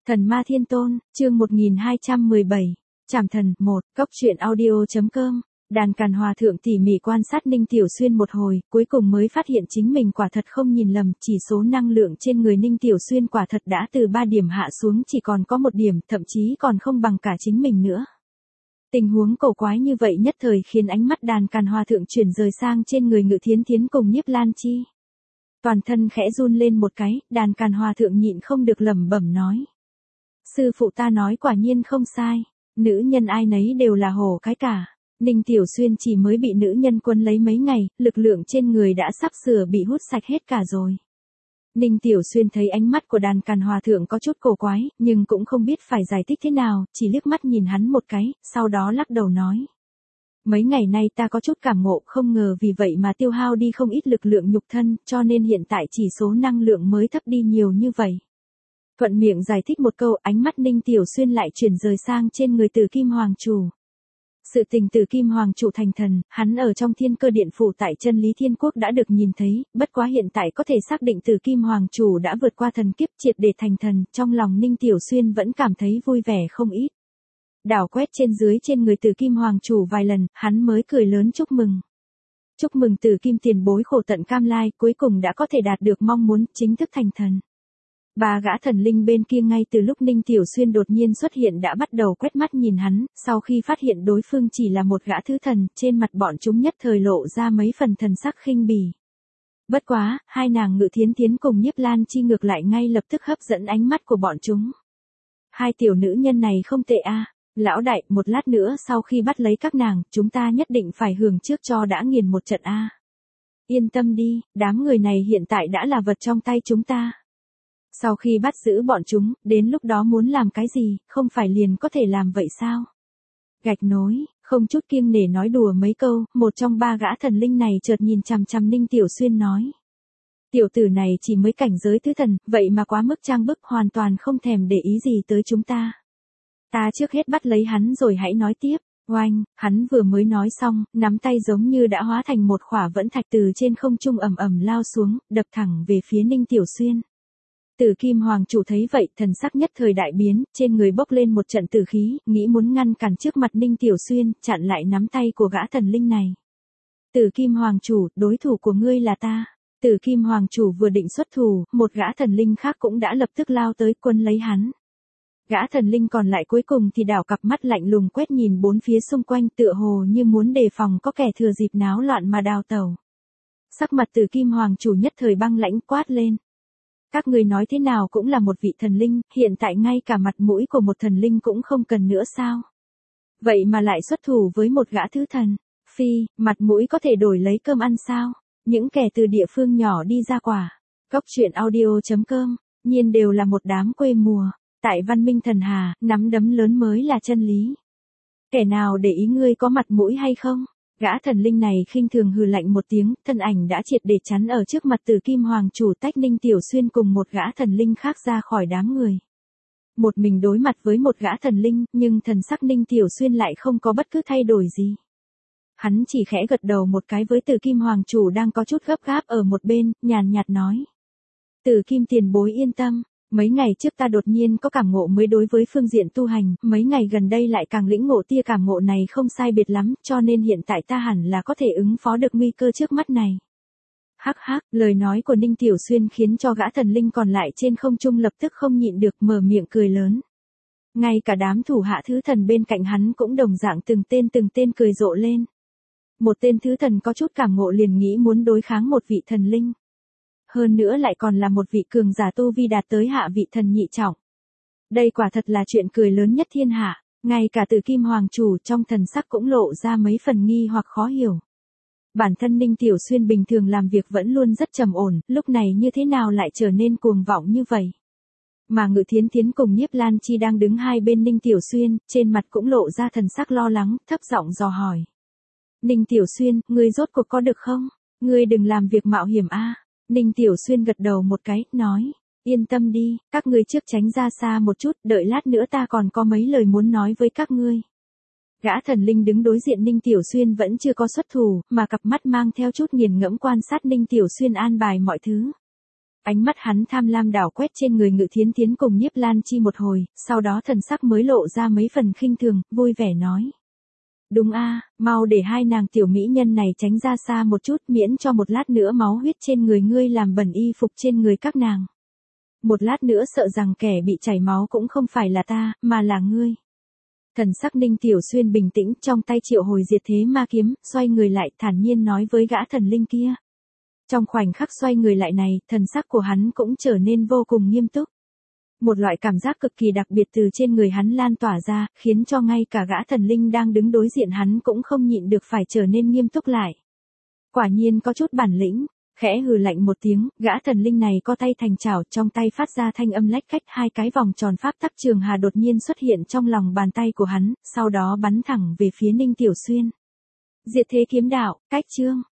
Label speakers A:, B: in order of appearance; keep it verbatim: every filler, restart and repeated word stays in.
A: Thần Ma Thiên Tôn, chương một nghìn hai trăm mười bảy, Trảm Thần, một, Cốc truyện audio.com. Đàn Càn Hòa Thượng tỉ mỉ quan sát Ninh Tiểu Xuyên một hồi, cuối cùng mới phát hiện chính mình quả thật không nhìn lầm, chỉ số năng lượng trên người Ninh Tiểu Xuyên quả thật đã từ ba điểm hạ xuống chỉ còn có một điểm, thậm chí còn không bằng cả chính mình nữa. Tình huống cổ quái như vậy nhất thời khiến ánh mắt Đàn Càn Hòa Thượng chuyển rời sang trên người Ngự Thiến Thiến cùng Nhiếp Lan Chi. Toàn thân khẽ run lên một cái, Đàn Càn Hòa Thượng nhịn không được lẩm bẩm nói. Sư phụ ta nói quả nhiên không sai, nữ nhân ai nấy đều là hổ cái cả. Ninh Tiểu Xuyên chỉ mới bị nữ nhân quân lấy mấy ngày, lực lượng trên người đã sắp sửa bị hút sạch hết cả rồi. Ninh Tiểu Xuyên thấy ánh mắt của Đàn Càn Hòa Thượng có chút cổ quái, nhưng cũng không biết phải giải thích thế nào, chỉ liếc mắt nhìn hắn một cái, sau đó lắc đầu nói. Mấy ngày nay ta có chút cảm ngộ, không ngờ vì vậy mà tiêu hao đi không ít lực lượng nhục thân, cho nên hiện tại chỉ số năng lượng mới thấp đi nhiều như vậy. Thuận miệng giải thích một câu, ánh mắt Ninh Tiểu Xuyên lại chuyển rời sang trên người Tử Kim Hoàng Chủ. Sự tình Tử Kim Hoàng Chủ thành thần, hắn ở trong Thiên Cơ Điện phủ tại Chân Lý Thiên Quốc đã được nhìn thấy, bất quá hiện tại có thể xác định Tử Kim Hoàng Chủ đã vượt qua thần kiếp triệt để thành thần, trong lòng Ninh Tiểu Xuyên vẫn cảm thấy vui vẻ không ít. Đảo quét trên dưới trên người Tử Kim Hoàng Chủ vài lần, hắn mới cười lớn chúc mừng. Chúc mừng Tử Kim tiền bối khổ tận cam lai, cuối cùng đã có thể đạt được mong muốn, chính thức thành thần. Ba gã thần linh bên kia ngay từ lúc Ninh Tiểu Xuyên đột nhiên xuất hiện đã bắt đầu quét mắt nhìn hắn, sau khi phát hiện đối phương chỉ là một gã thứ thần, trên mặt bọn chúng nhất thời lộ ra mấy phần thần sắc khinh bỉ. Bất quá, hai nàng Ngự Thiến Thiến cùng Nhiếp Lan Chi ngược lại ngay lập tức hấp dẫn ánh mắt của bọn chúng. Hai tiểu nữ nhân này không tệ a, lão đại, một lát nữa sau khi bắt lấy các nàng, chúng ta nhất định phải hưởng trước cho đã nghiền một trận a. Yên tâm đi, đám người này hiện tại đã là vật trong tay chúng ta. Sau khi bắt giữ bọn chúng, đến lúc đó muốn làm cái gì, không phải liền có thể làm vậy sao? Gạch nối, không chút kiêng nể nói đùa mấy câu, một trong ba gã thần linh này chợt nhìn chằm chằm Ninh Tiểu Xuyên nói. Tiểu tử này chỉ mới cảnh giới thứ thần, vậy mà quá mức trang bức, hoàn toàn không thèm để ý gì tới chúng ta. Ta trước hết bắt lấy hắn rồi hãy nói tiếp. Oanh, hắn vừa mới nói xong, nắm tay giống như đã hóa thành một khỏa vẫn thạch từ trên không trung ầm ầm lao xuống, đập thẳng về phía Ninh Tiểu Xuyên. Tử Kim Hoàng Chủ thấy vậy, thần sắc nhất thời đại biến, trên người bốc lên một trận tử khí, nghĩ muốn ngăn cản trước mặt Ninh Tiểu Xuyên, chặn lại nắm tay của gã thần linh này. Tử Kim Hoàng Chủ, đối thủ của ngươi là ta. Tử Kim Hoàng Chủ vừa định xuất thủ, một gã thần linh khác cũng đã lập tức lao tới quân lấy hắn. Gã thần linh còn lại cuối cùng thì đảo cặp mắt lạnh lùng quét nhìn bốn phía xung quanh, tựa hồ như muốn đề phòng có kẻ thừa dịp náo loạn mà đào tẩu. Sắc mặt Tử Kim Hoàng Chủ nhất thời băng lãnh quát lên. Các người nói thế nào cũng là một vị thần linh, hiện tại ngay cả mặt mũi của một thần linh cũng không cần nữa sao? Vậy mà lại xuất thủ với một gã thứ thần. Phi, mặt mũi có thể đổi lấy cơm ăn sao? Những kẻ từ địa phương nhỏ đi ra quả. Cốc truyện audio.com, nhiên đều là một đám quê mùa. Tại văn minh thần hà, nắm đấm lớn mới là chân lý. Kẻ nào để ý ngươi có mặt mũi hay không? Gã thần linh này khinh thường hừ lạnh một tiếng, thân ảnh đã triệt để chắn ở trước mặt Tử Kim Hoàng Chủ, tách Ninh Tiểu Xuyên cùng một gã thần linh khác ra khỏi đám người. Một mình đối mặt với một gã thần linh, nhưng thần sắc Ninh Tiểu Xuyên lại không có bất cứ thay đổi gì. Hắn chỉ khẽ gật đầu một cái với Tử Kim Hoàng Chủ đang có chút gấp gáp ở một bên, nhàn nhạt nói. Tử Kim tiền bối yên tâm. Mấy ngày trước ta đột nhiên có cảm ngộ mới đối với phương diện tu hành, mấy ngày gần đây lại càng lĩnh ngộ tia cảm ngộ này không sai biệt lắm, cho nên hiện tại ta hẳn là có thể ứng phó được nguy cơ trước mắt này. Hắc hắc, lời nói của Ninh Tiểu Xuyên khiến cho gã thần linh còn lại trên không trung lập tức không nhịn được mở miệng cười lớn. Ngay cả đám thủ hạ thứ thần bên cạnh hắn cũng đồng dạng từng tên từng tên cười rộ lên. Một tên thứ thần có chút cảm ngộ liền nghĩ muốn đối kháng một vị thần linh. Hơn nữa lại còn là một vị cường giả tu vi đạt tới hạ vị thần nhị trọng. Đây quả thật là chuyện cười lớn nhất thiên hạ, ngay cả Tử Kim Hoàng Chủ trong thần sắc cũng lộ ra mấy phần nghi hoặc khó hiểu. Bản thân Ninh Tiểu Xuyên bình thường làm việc vẫn luôn rất trầm ổn, lúc này như thế nào lại trở nên cuồng vọng như vậy. Mà Ngự Thiến Thiến cùng Nhiếp Lan Chi đang đứng hai bên Ninh Tiểu Xuyên, trên mặt cũng lộ ra thần sắc lo lắng, thấp giọng dò hỏi. Ninh Tiểu Xuyên, ngươi rốt cuộc có được không? Ngươi đừng làm việc mạo hiểm a. Ninh Tiểu Xuyên gật đầu một cái, nói, yên tâm đi, các ngươi trước tránh ra xa một chút, đợi lát nữa ta còn có mấy lời muốn nói với các ngươi. Gã thần linh đứng đối diện Ninh Tiểu Xuyên vẫn chưa có xuất thủ, mà cặp mắt mang theo chút nghiền ngẫm quan sát Ninh Tiểu Xuyên an bài mọi thứ. Ánh mắt hắn tham lam đảo quét trên người Ngự Thiến Thiến cùng Nhiếp Lan Chi một hồi, sau đó thần sắc mới lộ ra mấy phần khinh thường, vui vẻ nói. Đúng a, mau để hai nàng tiểu mỹ nhân này tránh ra xa một chút, miễn cho một lát nữa máu huyết trên người ngươi làm bẩn y phục trên người các nàng. Một lát nữa sợ rằng kẻ bị chảy máu cũng không phải là ta, mà là ngươi. Thần sắc Ninh Tiểu Xuyên bình tĩnh, trong tay triệu hồi diệt thế ma kiếm, xoay người lại thản nhiên nói với gã thần linh kia. Trong khoảnh khắc xoay người lại này, thần sắc của hắn cũng trở nên vô cùng nghiêm túc. Một loại cảm giác cực kỳ đặc biệt từ trên người hắn lan tỏa ra, khiến cho ngay cả gã thần linh đang đứng đối diện hắn cũng không nhịn được phải trở nên nghiêm túc lại. Quả nhiên có chút bản lĩnh, khẽ hừ lạnh một tiếng, gã thần linh này co tay thành chảo, trong tay phát ra thanh âm lách cách, hai cái vòng tròn pháp tắc trường hà đột nhiên xuất hiện trong lòng bàn tay của hắn, sau đó bắn thẳng về phía Ninh Tiểu Xuyên. Diệt thế kiếm đạo, cách chương.